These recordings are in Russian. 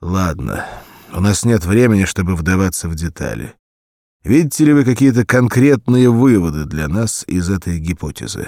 Ладно, у нас нет времени, чтобы вдаваться в детали. Видите ли вы какие-то конкретные выводы для нас из этой гипотезы?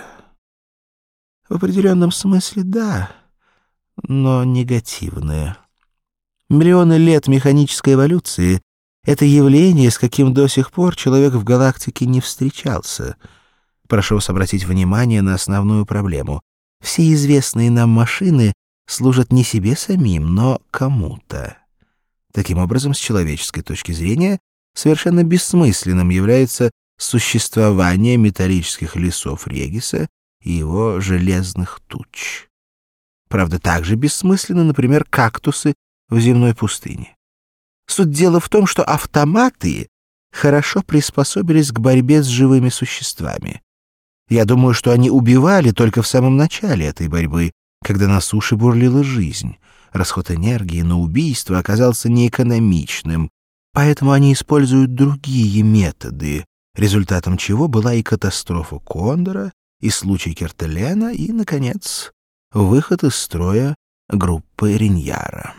В определенном смысле да, но негативные. Миллионы лет механической эволюции — это явление, с каким до сих пор человек в галактике не встречался. Прошу вас обратить внимание на основную проблему. Все известные нам машины служат не себе самим, но кому-то. Таким образом, с человеческой точки зрения, совершенно бессмысленным является существование металлических лесов Региса и его железных туч. Правда, также бессмысленны, например, кактусы в земной пустыне. Суть дела в том, что автоматы хорошо приспособились к борьбе с живыми существами. Я думаю, что они убивали только в самом начале этой борьбы, когда на суше бурлила жизнь. Расход энергии на убийство оказался неэкономичным, поэтому они используют другие методы, результатом чего была и катастрофа Кондора, и случай Кертелена, и, наконец, выход из строя группы Риньяра.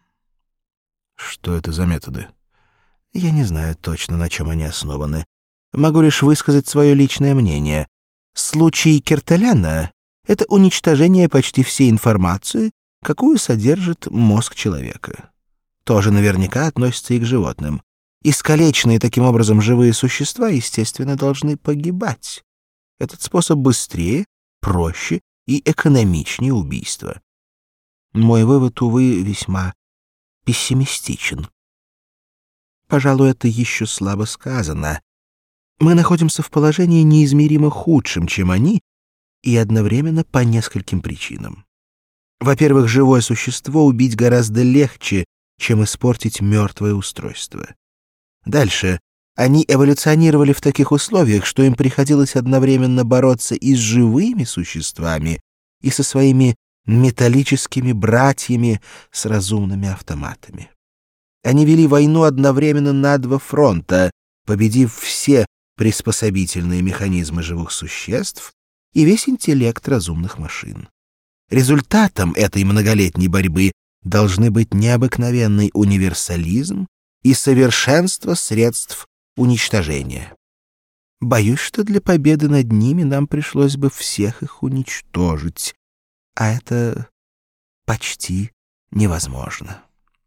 Что это за методы? Я не знаю точно, на чем они основаны. Могу лишь высказать свое личное мнение. Случай Кертелена — это уничтожение почти всей информации, какую содержит мозг человека. Тоже наверняка относится и к животным. Искалеченные таким образом живые существа, естественно, должны погибать. Этот способ быстрее, проще и экономичнее убийства. Мой вывод, увы, весьма пессимистичен. Пожалуй, это еще слабо сказано. Мы находимся в положении неизмеримо худшем, чем они, и одновременно по нескольким причинам. Во-первых, живое существо убить гораздо легче, чем испортить мертвое устройство. Дальше. Они эволюционировали в таких условиях, что им приходилось одновременно бороться и с живыми существами, и со своими металлическими братьями с разумными автоматами. Они вели войну одновременно на два фронта, победив все приспособительные механизмы живых существ и весь интеллект разумных машин. Результатом этой многолетней борьбы должны быть необыкновенный универсализм и совершенство средств уничтожения. Боюсь, что для победы над ними нам пришлось бы всех их уничтожить, а это почти невозможно.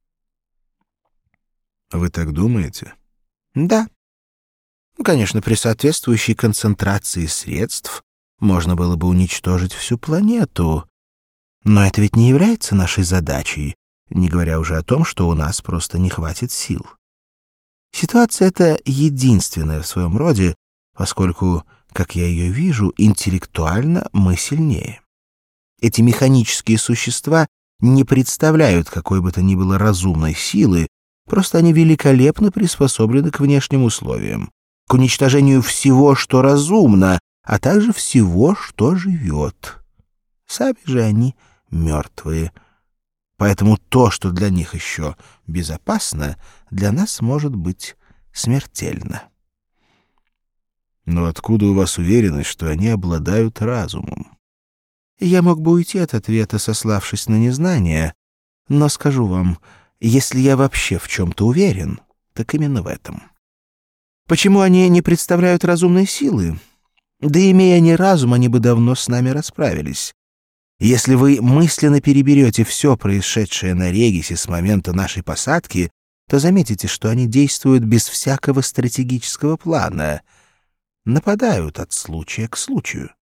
Вы так думаете? Да. Конечно, при соответствующей концентрации средств можно было бы уничтожить всю планету, но это ведь не является нашей задачей, не говоря уже о том, что у нас просто не хватит сил. Ситуация эта единственная в своем роде, поскольку, как я ее вижу, интеллектуально мы сильнее. Эти механические существа не представляют какой бы то ни было разумной силы, просто они великолепно приспособлены к внешним условиям, к уничтожению всего, что разумно, а также всего, что живет. Сами же они мертвые. Поэтому то, что для них еще безопасно, для нас может быть смертельно. Но откуда у вас уверенность, что они обладают разумом? Я мог бы уйти от ответа, сославшись на незнание, но скажу вам, если я вообще в чем-то уверен, так именно в этом. Почему они не представляют разумной силы? Да имея они разум, они бы давно с нами расправились. Если вы мысленно переберете все происшедшее на Регисе с момента нашей посадки, то заметите, что они действуют без всякого стратегического плана, нападают от случая к случаю.